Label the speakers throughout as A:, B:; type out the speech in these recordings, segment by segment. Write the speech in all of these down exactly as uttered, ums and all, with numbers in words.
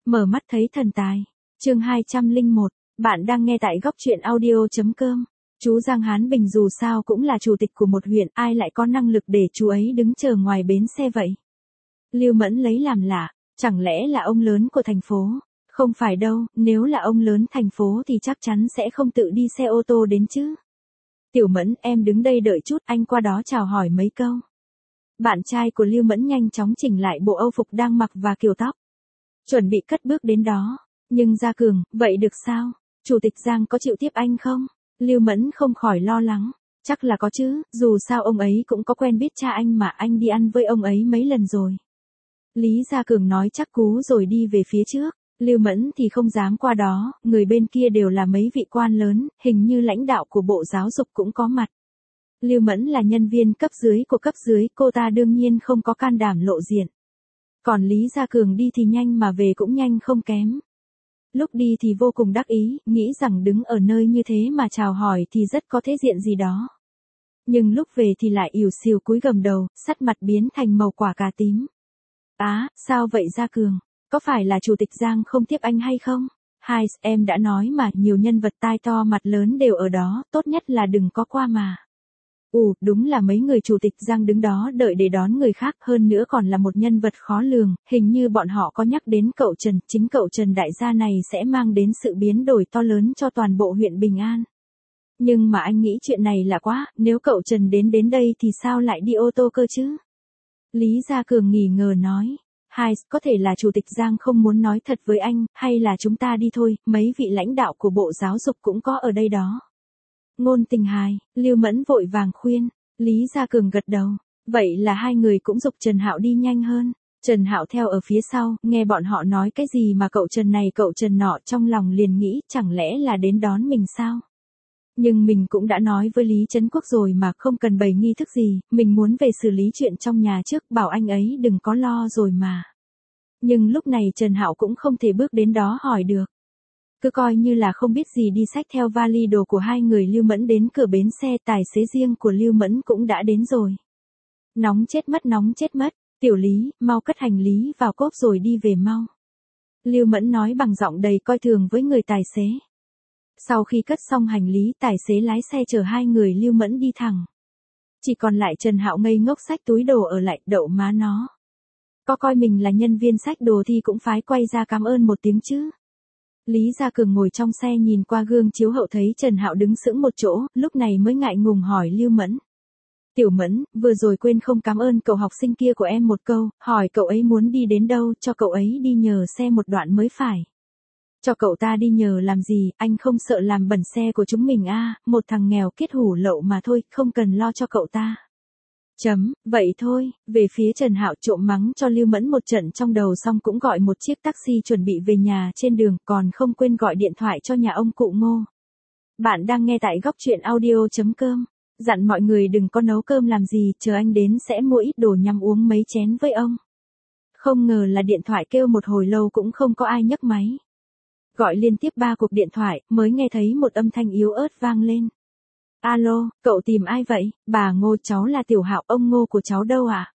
A: Mở mắt thấy thần tài. Chương hai trăm lẻ một, bạn đang nghe tại góc truyện audio chấm com. Chú Giang Hán Bình dù sao cũng là chủ tịch của một huyện, ai lại có năng lực để chú ấy đứng chờ ngoài bến xe vậy? Lưu Mẫn lấy làm lạ, chẳng lẽ là ông lớn của thành phố? Không phải đâu, nếu là ông lớn thành phố thì chắc chắn sẽ không tự đi xe ô tô đến chứ. Tiểu Mẫn, em đứng đây đợi chút, anh qua đó chào hỏi mấy câu. Bạn trai của Lưu Mẫn nhanh chóng chỉnh lại bộ âu phục đang mặc và kiểu tóc. Chuẩn bị cất bước đến đó. Nhưng Gia Cường, vậy được sao? Chủ tịch Giang có chịu tiếp anh không? Lưu Mẫn không khỏi lo lắng. Chắc là có chứ, dù sao ông ấy cũng có quen biết cha anh mà, anh đi ăn với ông ấy mấy lần rồi. Lý Gia Cường nói chắc cú rồi đi về phía trước. Lưu Mẫn thì không dám qua đó, người bên kia đều là mấy vị quan lớn, hình như lãnh đạo của Bộ Giáo dục cũng có mặt. Lưu Mẫn là nhân viên cấp dưới của cấp dưới, cô ta đương nhiên không có can đảm lộ diện. Còn Lý Gia Cường đi thì nhanh mà về cũng nhanh không kém. Lúc đi thì vô cùng đắc ý, nghĩ rằng đứng ở nơi như thế mà chào hỏi thì rất có thể diện gì đó. Nhưng lúc về thì lại ỉu xìu cúi gầm đầu, sắt mặt biến thành màu quả cà tím. Á, sao vậy Gia Cường? Có phải là chủ tịch Giang không tiếp anh hay không? Hai, em đã nói mà, nhiều nhân vật tai to mặt lớn đều ở đó, tốt nhất là đừng có qua mà. Ồ, đúng là mấy người chủ tịch Giang đứng đó đợi để đón người khác, hơn nữa còn là một nhân vật khó lường, hình như bọn họ có nhắc đến cậu Trần, chính cậu Trần đại gia này sẽ mang đến sự biến đổi to lớn cho toàn bộ huyện Bình An. Nhưng mà anh nghĩ chuyện này là quá, nếu cậu Trần đến đến đây thì sao lại đi ô tô cơ chứ? Lý Gia Cường nghỉ ngờ nói. Hai, có thể là chủ tịch Giang không muốn nói thật với anh, hay là chúng ta đi thôi, mấy vị lãnh đạo của Bộ Giáo dục cũng có ở đây đó. Ngôn Tình hài, Lưu Mẫn vội vàng khuyên, Lý Gia Cường gật đầu, vậy là hai người cũng giục Trần Hạo đi nhanh hơn. Trần Hạo theo ở phía sau, nghe bọn họ nói cái gì mà cậu Trần này cậu Trần nọ, trong lòng liền nghĩ chẳng lẽ là đến đón mình sao? Nhưng mình cũng đã nói với Lý Trấn Quốc rồi mà, không cần bày nghi thức gì, mình muốn về xử lý chuyện trong nhà trước, bảo anh ấy đừng có lo rồi mà. Nhưng lúc này Trần Hạo cũng không thể bước đến đó hỏi được. Cứ coi như là không biết gì đi xách theo vali đồ của hai người Lưu Mẫn đến cửa bến xe, tài xế riêng của Lưu Mẫn cũng đã đến rồi. Nóng chết mất nóng chết mất, Tiểu Lý, mau cất hành lý vào cốp rồi đi về mau. Lưu Mẫn nói bằng giọng đầy coi thường với người tài xế. Sau khi cất xong hành lý, tài xế lái xe chở hai người Lưu Mẫn đi thẳng. Chỉ còn lại Trần Hạo ngây ngốc xách túi đồ ở lại, đậu má nó. Có coi mình là nhân viên xách đồ thì cũng phái quay ra cảm ơn một tiếng chứ. Lý Gia Cường ngồi trong xe nhìn qua gương chiếu hậu thấy Trần Hạo đứng sững một chỗ, lúc này mới ngại ngùng hỏi Lưu Mẫn. Tiểu Mẫn, vừa rồi quên không cảm ơn cậu học sinh kia của em một câu, hỏi cậu ấy muốn đi đến đâu, cho cậu ấy đi nhờ xe một đoạn mới phải. Cho cậu ta đi nhờ làm gì, anh không sợ làm bẩn xe của chúng mình à, một thằng nghèo kiết hủ lậu mà thôi, không cần lo cho cậu ta. Chấm, vậy thôi, về phía Trần Hạo trộm mắng cho Lưu Mẫn một trận trong đầu xong cũng gọi một chiếc taxi chuẩn bị về nhà, trên đường còn không quên gọi điện thoại cho nhà ông cụ Ngô. Bạn đang nghe tại góc truyện audio chấm com, dặn mọi người đừng có nấu cơm làm gì, chờ anh đến sẽ mua ít đồ nhắm uống mấy chén với ông. Không ngờ là điện thoại kêu một hồi lâu cũng không có ai nhấc máy. Gọi liên tiếp ba cuộc điện thoại, mới nghe thấy một âm thanh yếu ớt vang lên. Alo, cậu tìm ai vậy? Bà Ngô, cháu là Tiểu Hạo, ông Ngô của cháu đâu ạ? À?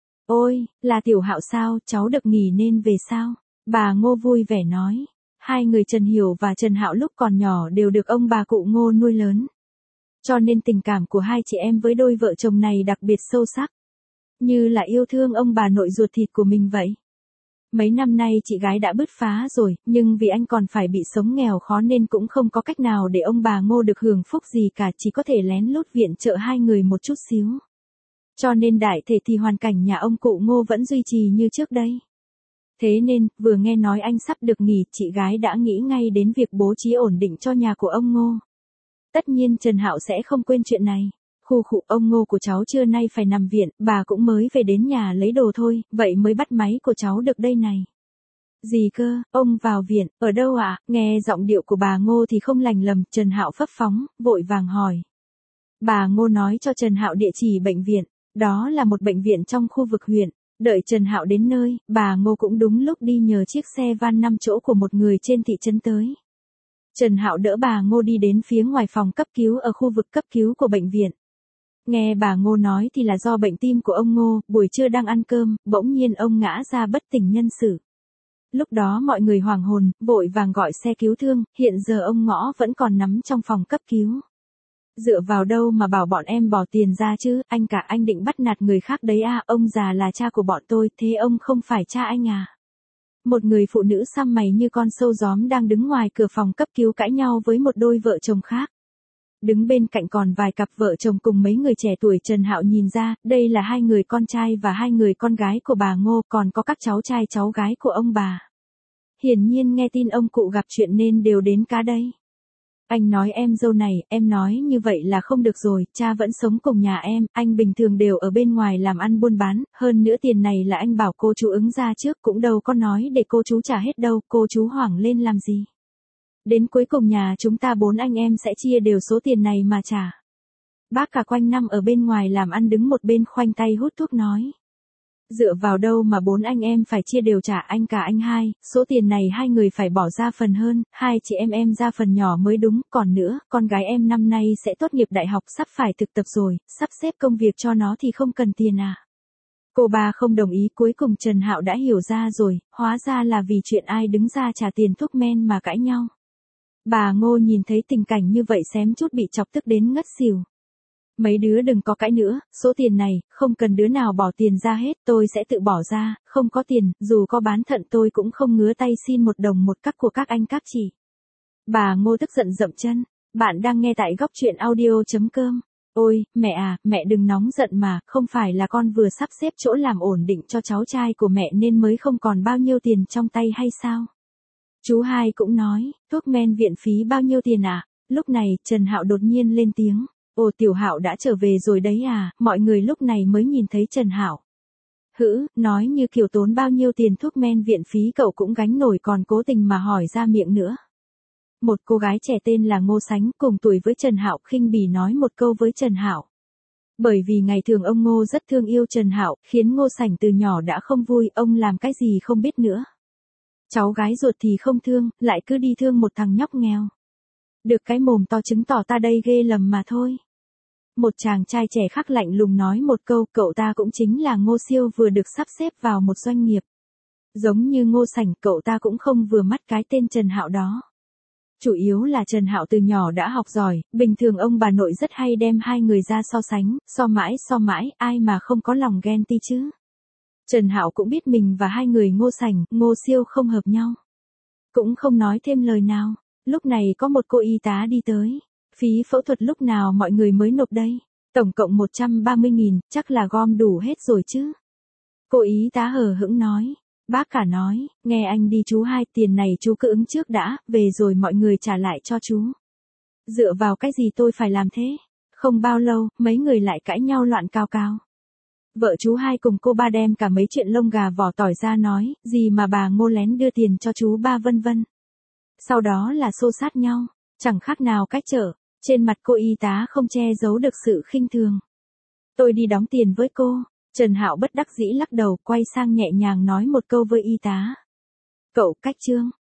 A: Ôi, là Tiểu Hạo sao, cháu được nghỉ nên về sao? Bà Ngô vui vẻ nói. Hai người Trần Hiểu và Trần Hạo lúc còn nhỏ đều được ông bà cụ Ngô nuôi lớn. Cho nên tình cảm của hai chị em với đôi vợ chồng này đặc biệt sâu sắc. Như là yêu thương ông bà nội ruột thịt của mình vậy. Mấy năm nay chị gái đã bứt phá rồi, nhưng vì anh còn phải bị sống nghèo khó nên cũng không có cách nào để ông bà Ngô được hưởng phúc gì cả, chỉ có thể lén lút viện trợ hai người một chút xíu. Cho nên đại thể thì hoàn cảnh nhà ông cụ Ngô vẫn duy trì như trước đây. Thế nên, vừa nghe nói anh sắp được nghỉ, chị gái đã nghĩ ngay đến việc bố trí ổn định cho nhà của ông Ngô. Tất nhiên Trần Hạo sẽ không quên chuyện này. Khu khụ, ông Ngô của cháu trưa nay phải nằm viện, bà cũng mới về đến nhà lấy đồ thôi, vậy mới bắt máy của cháu được đây này. Gì cơ, ông vào viện, ở đâu ạ? À? Nghe giọng điệu của bà Ngô thì không lành lầm, Trần Hạo phấp phóng, vội vàng hỏi. Bà Ngô nói cho Trần Hạo địa chỉ bệnh viện, đó là một bệnh viện trong khu vực huyện. Đợi Trần Hạo đến nơi, bà Ngô cũng đúng lúc đi nhờ chiếc xe van năm chỗ của một người trên thị trấn tới. Trần Hạo đỡ bà Ngô đi đến phía ngoài phòng cấp cứu ở khu vực cấp cứu của bệnh viện. Nghe bà Ngô nói thì là do bệnh tim của ông Ngô, buổi trưa đang ăn cơm, bỗng nhiên ông ngã ra bất tỉnh nhân sự. Lúc đó mọi người hoảng hồn, vội vàng gọi xe cứu thương, hiện giờ ông Ngõ vẫn còn nằm trong phòng cấp cứu. Dựa vào đâu mà bảo bọn em bỏ tiền ra chứ, anh cả anh định bắt nạt người khác đấy à, ông già là cha của bọn tôi, thế ông không phải cha anh à? Một người phụ nữ xăm mày như con sâu gióm đang đứng ngoài cửa phòng cấp cứu cãi nhau với một đôi vợ chồng khác. Đứng bên cạnh còn vài cặp vợ chồng cùng mấy người trẻ tuổi. Trần Hạo nhìn ra, đây là hai người con trai và hai người con gái của bà Ngô, còn có các cháu trai cháu gái của ông bà. Hiển nhiên nghe tin ông cụ gặp chuyện nên đều đến cá đây. Anh nói em dâu này, em nói như vậy là không được rồi, cha vẫn sống cùng nhà em, anh bình thường đều ở bên ngoài làm ăn buôn bán, hơn nữa tiền này là anh bảo cô chú ứng ra trước, cũng đâu có nói để cô chú trả hết đâu, cô chú hoảng lên làm gì. Đến cuối cùng nhà chúng ta bốn anh em sẽ chia đều số tiền này mà trả. Bác cả quanh năm ở bên ngoài làm ăn đứng một bên khoanh tay hút thuốc nói. Dựa vào đâu mà bốn anh em phải chia đều trả, anh cả anh hai, số tiền này hai người phải bỏ ra phần hơn, hai chị em em ra phần nhỏ mới đúng, còn nữa, con gái em năm nay sẽ tốt nghiệp đại học sắp phải thực tập rồi, sắp xếp công việc cho nó thì không cần tiền à. Cô bà không đồng ý, cuối cùng Trần Hạo đã hiểu ra rồi, hóa ra là vì chuyện ai đứng ra trả tiền thuốc men mà cãi nhau. Bà Ngô nhìn thấy tình cảnh như vậy xém chút bị chọc tức đến ngất xỉu. Mấy đứa đừng có cãi nữa, số tiền này, không cần đứa nào bỏ tiền ra hết, tôi sẽ tự bỏ ra, không có tiền, dù có bán thận tôi cũng không ngứa tay xin một đồng một cắc của các anh các chị. Bà Ngô tức giận dậm chân, bạn đang nghe tại góc truyện audio.com. Ôi, mẹ à, mẹ đừng nóng giận mà, không phải là con vừa sắp xếp chỗ làm ổn định cho cháu trai của mẹ nên mới không còn bao nhiêu tiền trong tay hay sao? Chú hai cũng nói, thuốc men viện phí bao nhiêu tiền à? Lúc này, Trần Hạo đột nhiên lên tiếng. Ồ, Tiểu Hạo đã trở về rồi đấy à, mọi người lúc này mới nhìn thấy Trần Hạo. Hữ, nói như kiểu tốn bao nhiêu tiền thuốc men viện phí cậu cũng gánh nổi, còn cố tình mà hỏi ra miệng nữa. Một cô gái trẻ tên là Ngô Sánh cùng tuổi với Trần Hạo khinh bỉ nói một câu với Trần Hạo. Bởi vì ngày thường ông Ngô rất thương yêu Trần Hạo, khiến Ngô Sảnh từ nhỏ đã không vui, ông làm cái gì không biết nữa. Cháu gái ruột thì không thương, lại cứ đi thương một thằng nhóc nghèo. Được cái mồm to chứng tỏ ta đây ghê lầm mà thôi. Một chàng trai trẻ khác lạnh lùng nói một câu, cậu ta cũng chính là Ngô Siêu vừa được sắp xếp vào một doanh nghiệp. Giống như Ngô Sảnh, cậu ta cũng không vừa mắt cái tên Trần Hạo đó. Chủ yếu là Trần Hạo từ nhỏ đã học giỏi, bình thường ông bà nội rất hay đem hai người ra so sánh, so mãi so mãi, ai mà không có lòng ghen ti chứ. Trần Hạo cũng biết mình và hai người Ngô Sảnh, Ngô Siêu không hợp nhau. Cũng không nói thêm lời nào, lúc này có một cô y tá đi tới. Phí phẫu thuật lúc nào mọi người mới nộp đây? Tổng cộng một trăm ba mươi nghìn, chắc là gom đủ hết rồi chứ. Cô y tá hờ hững nói. Bác cả nói, nghe anh đi chú hai, tiền này chú cứ ứng trước đã, về rồi mọi người trả lại cho chú. Dựa vào cái gì tôi phải làm thế? Không bao lâu, mấy người lại cãi nhau loạn cao cao. Vợ chú hai cùng cô ba đem cả mấy chuyện lông gà vỏ tỏi ra nói, gì mà bà Ngô lén đưa tiền cho chú ba vân vân. Sau đó là xô sát nhau, chẳng khác nào cách trở. Trên mặt cô y tá không che giấu được sự khinh thường. Tôi đi đóng tiền với cô. Trần Hạo bất đắc dĩ lắc đầu, quay sang nhẹ nhàng nói một câu với y tá. Cậu cách trương.